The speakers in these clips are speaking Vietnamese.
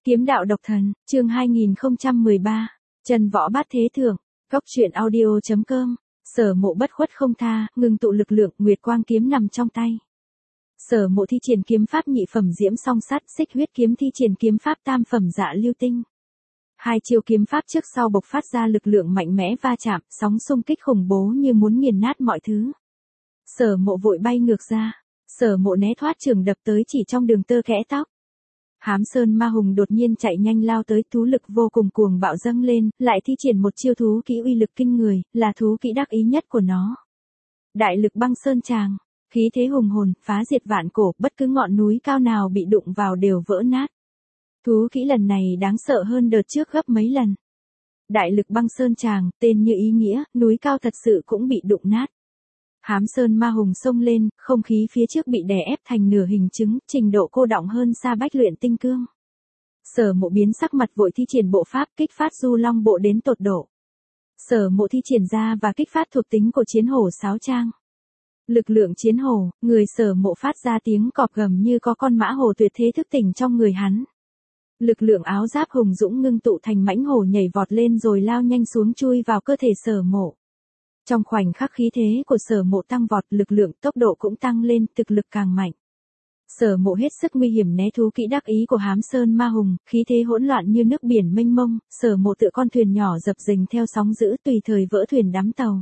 Kiếm đạo độc thần, chương 2013, Chân võ bát thế thượng, góc truyện audio.com, Sở Mộ bất khuất không tha, ngưng tụ lực lượng, nguyệt quang kiếm nằm trong tay. Sở Mộ thi triển kiếm pháp nhị phẩm diễm song sắt, xích huyết kiếm thi triển kiếm pháp tam phẩm dạ lưu tinh. Hai chiêu kiếm pháp trước sau bộc phát ra lực lượng mạnh mẽ va chạm, sóng xung kích khủng bố như muốn nghiền nát mọi thứ. Sở Mộ vội bay ngược ra, Sở Mộ né thoát trường đập tới chỉ trong đường tơ kẽ tóc. Hám Sơn Ma Hùng đột nhiên chạy nhanh lao tới, thú lực vô cùng cuồng bạo dâng lên, lại thi triển một chiêu thú kỹ uy lực kinh người, là thú kỹ đắc ý nhất của nó. Đại lực băng sơn tràng, khí thế hùng hồn, phá diệt vạn cổ, bất cứ ngọn núi cao nào bị đụng vào đều vỡ nát. Thú kỹ lần này đáng sợ hơn đợt trước gấp mấy lần. Đại lực băng sơn tràng, tên như ý nghĩa, núi cao thật sự cũng bị đụng nát. Hám Sơn Ma Hùng xông lên, không khí phía trước bị đè ép thành nửa hình trứng, trình độ cô đọng hơn xa bách luyện tinh cương. Sở Mộ biến sắc mặt vội thi triển bộ pháp kích phát du long bộ đến tột độ. Sở Mộ thi triển ra và kích phát thuộc tính của chiến hổ sáo trang. Lực lượng chiến hổ, người Sở Mộ phát ra tiếng cọp gầm như có con mã hổ tuyệt thế thức tỉnh trong người hắn. Lực lượng áo giáp hùng dũng ngưng tụ thành mãnh hổ nhảy vọt lên rồi lao nhanh xuống chui vào cơ thể Sở Mộ. Trong khoảnh khắc khí thế của Sở Mộ tăng vọt, lực lượng tốc độ cũng tăng lên, thực lực càng mạnh. Sở Mộ hết sức nguy hiểm né thú kỹ đắc ý của Hám Sơn Ma Hùng, khí thế hỗn loạn như nước biển mênh mông, Sở Mộ tựa con thuyền nhỏ dập dềnh theo sóng dữ tùy thời vỡ thuyền đắm tàu.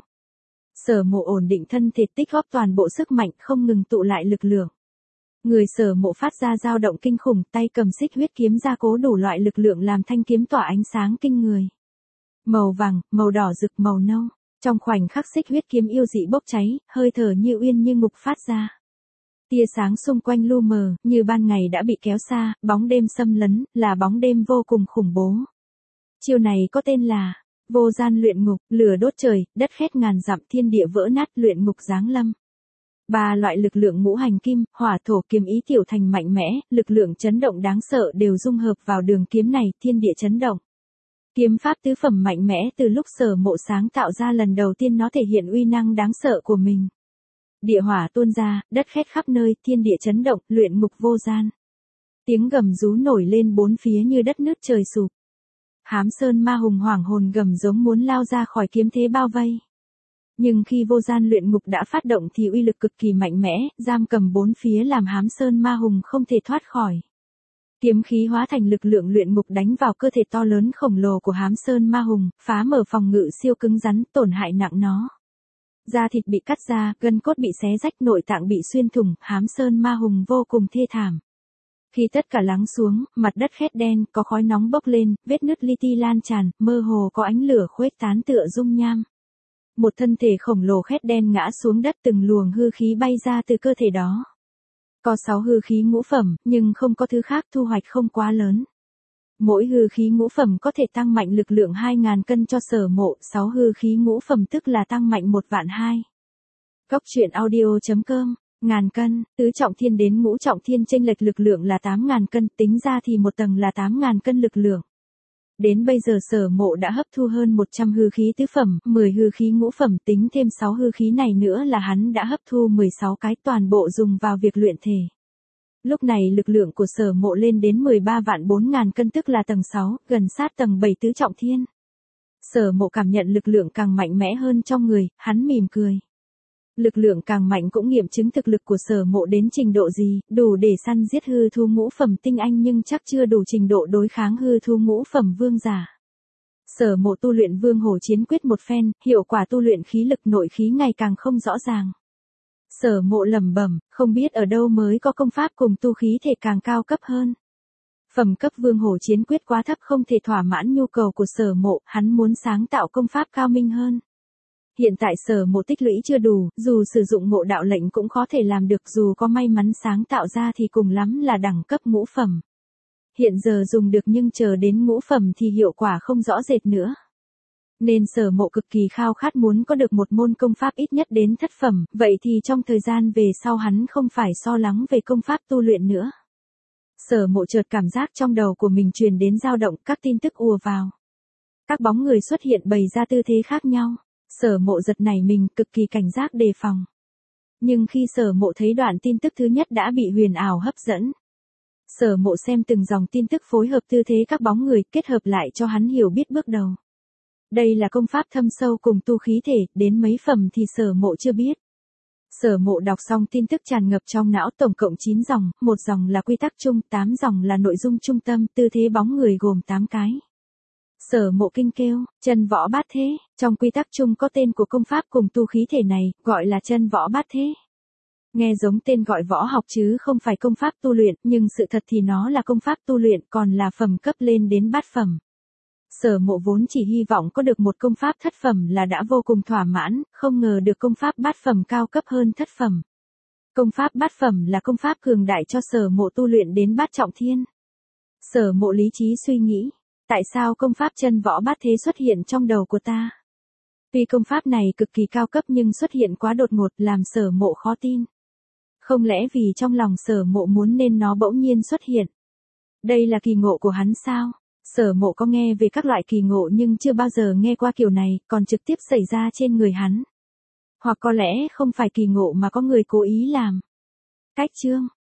Sở Mộ ổn định thân thể tích góp toàn bộ sức mạnh không ngừng tụ lại lực lượng. Người Sở Mộ phát ra dao động kinh khủng, tay cầm xích huyết kiếm gia cố đủ loại lực lượng làm thanh kiếm tỏa ánh sáng kinh người. Màu vàng, màu đỏ rực, màu nâu. Trong khoảnh khắc xích huyết kiếm yêu dị bốc cháy, hơi thở như uyên như ngục phát ra. Tia sáng xung quanh lu mờ, như ban ngày đã bị kéo xa, bóng đêm xâm lấn, là bóng đêm vô cùng khủng bố. Chiêu này có tên là vô gian luyện ngục, lửa đốt trời, đất khét ngàn dặm, thiên địa vỡ nát, luyện ngục giáng lâm. Ba loại lực lượng ngũ hành kim, hỏa thổ kiếm ý tiểu thành mạnh mẽ, lực lượng chấn động đáng sợ đều dung hợp vào đường kiếm này, thiên địa chấn động. Kiếm pháp tứ phẩm mạnh mẽ từ lúc Sở Mộ sáng tạo ra lần đầu tiên nó thể hiện uy năng đáng sợ của mình. Địa hỏa tuôn ra, đất khét khắp nơi, thiên địa chấn động, luyện ngục vô gian. Tiếng gầm rú nổi lên bốn phía như đất nứt trời sụp. Hám Sơn Ma Hùng hoảng hồn gầm giống muốn lao ra khỏi kiếm thế bao vây. Nhưng khi vô gian luyện ngục đã phát động thì uy lực cực kỳ mạnh mẽ, giam cầm bốn phía làm Hám Sơn Ma Hùng không thể thoát khỏi. Kiếm khí hóa thành lực lượng luyện ngục đánh vào cơ thể to lớn khổng lồ của Hám Sơn Ma Hùng, phá mở phòng ngự siêu cứng rắn, tổn hại nặng nó. Da thịt bị cắt ra, gân cốt bị xé rách, nội tạng bị xuyên thủng, Hám Sơn Ma Hùng vô cùng thê thảm. Khi tất cả lắng xuống, mặt đất khét đen, có khói nóng bốc lên, vết nứt li ti lan tràn, mơ hồ có ánh lửa khuếch tán tựa dung nham. Một thân thể khổng lồ khét đen ngã xuống đất, từng luồng hư khí bay ra từ cơ thể đó. Có 6 hư khí ngũ phẩm, nhưng không có thứ khác, thu hoạch không quá lớn. Mỗi hư khí ngũ phẩm có thể tăng mạnh lực lượng 2.000 cân cho Sở Mộ, 6 hư khí ngũ phẩm tức là tăng mạnh 1.200.000. Góc truyện audio.com, ngàn cân, tứ trọng thiên đến ngũ trọng thiên chênh lệch lực lượng là 8.000 cân, tính ra thì một tầng là 8.000 cân lực lượng. Đến bây giờ Sở Mộ đã hấp thu hơn 100 hư khí tứ phẩm, 10 hư khí ngũ phẩm, tính thêm 6 hư khí này nữa là hắn đã hấp thu 16 cái, toàn bộ dùng vào việc luyện thể. Lúc này lực lượng của Sở Mộ lên đến 13.400.000 cân tức là tầng 6, gần sát tầng 7 tứ trọng thiên. Sở Mộ cảm nhận lực lượng càng mạnh mẽ hơn trong người, hắn mỉm cười. Lực lượng càng mạnh cũng nghiệm chứng thực lực của Sở Mộ đến trình độ gì, đủ để săn giết hư thú ngũ phẩm tinh anh nhưng chắc chưa đủ trình độ đối kháng hư thú ngũ phẩm vương giả. Sở Mộ tu luyện Vương Hổ Chiến Quyết một phen, hiệu quả tu luyện khí lực nội khí ngày càng không rõ ràng. Sở Mộ lẩm bẩm, không biết ở đâu mới có công pháp cùng tu khí thể càng cao cấp hơn. Phẩm cấp Vương Hổ Chiến Quyết quá thấp không thể thỏa mãn nhu cầu của Sở Mộ, hắn muốn sáng tạo công pháp cao minh hơn. Hiện tại Sở Mộ tích lũy chưa đủ, dù sử dụng ngộ đạo lệnh cũng có thể làm được, dù có may mắn sáng tạo ra thì cùng lắm là đẳng cấp ngũ phẩm. Hiện giờ dùng được nhưng chờ đến ngũ phẩm thì hiệu quả không rõ rệt nữa. Nên Sở Mộ cực kỳ khao khát muốn có được một môn công pháp ít nhất đến thất phẩm, vậy thì trong thời gian về sau hắn không phải lo lắng về công pháp tu luyện nữa. Sở Mộ chợt cảm giác trong đầu của mình truyền đến dao động, các tin tức ùa vào. Các bóng người xuất hiện bày ra tư thế khác nhau. Sở Mộ giật nảy mình, cực kỳ cảnh giác đề phòng. Nhưng khi Sở Mộ thấy đoạn tin tức thứ nhất đã bị huyền ảo hấp dẫn. Sở Mộ xem từng dòng tin tức phối hợp tư thế các bóng người kết hợp lại cho hắn hiểu biết bước đầu. Đây là công pháp thâm sâu cùng tu khí thể, đến mấy phẩm thì Sở Mộ chưa biết. Sở Mộ đọc xong tin tức tràn ngập trong não tổng cộng 9 dòng, một dòng là quy tắc chung, 8 dòng là nội dung trung tâm, tư thế bóng người gồm 8 cái. Sở Mộ kinh kêu, chân võ bát thế, trong quy tắc chung có tên của công pháp cùng tu khí thể này, gọi là chân võ bát thế. Nghe giống tên gọi võ học chứ không phải công pháp tu luyện, nhưng sự thật thì nó là công pháp tu luyện còn là phẩm cấp lên đến bát phẩm. Sở Mộ vốn chỉ hy vọng có được một công pháp thất phẩm là đã vô cùng thỏa mãn, không ngờ được công pháp bát phẩm cao cấp hơn thất phẩm. Công pháp bát phẩm là công pháp cường đại cho Sở Mộ tu luyện đến bát trọng thiên. Sở Mộ lý trí suy nghĩ, tại sao công pháp chân võ bát thế xuất hiện trong đầu của ta? Tuy công pháp này cực kỳ cao cấp nhưng xuất hiện quá đột ngột làm Sở Mộ khó tin. Không lẽ vì trong lòng Sở Mộ muốn nên nó bỗng nhiên xuất hiện? Đây là kỳ ngộ của hắn sao? Sở Mộ có nghe về các loại kỳ ngộ nhưng chưa bao giờ nghe qua kiểu này, còn trực tiếp xảy ra trên người hắn. Hoặc có lẽ không phải kỳ ngộ mà có người cố ý làm. Cách chương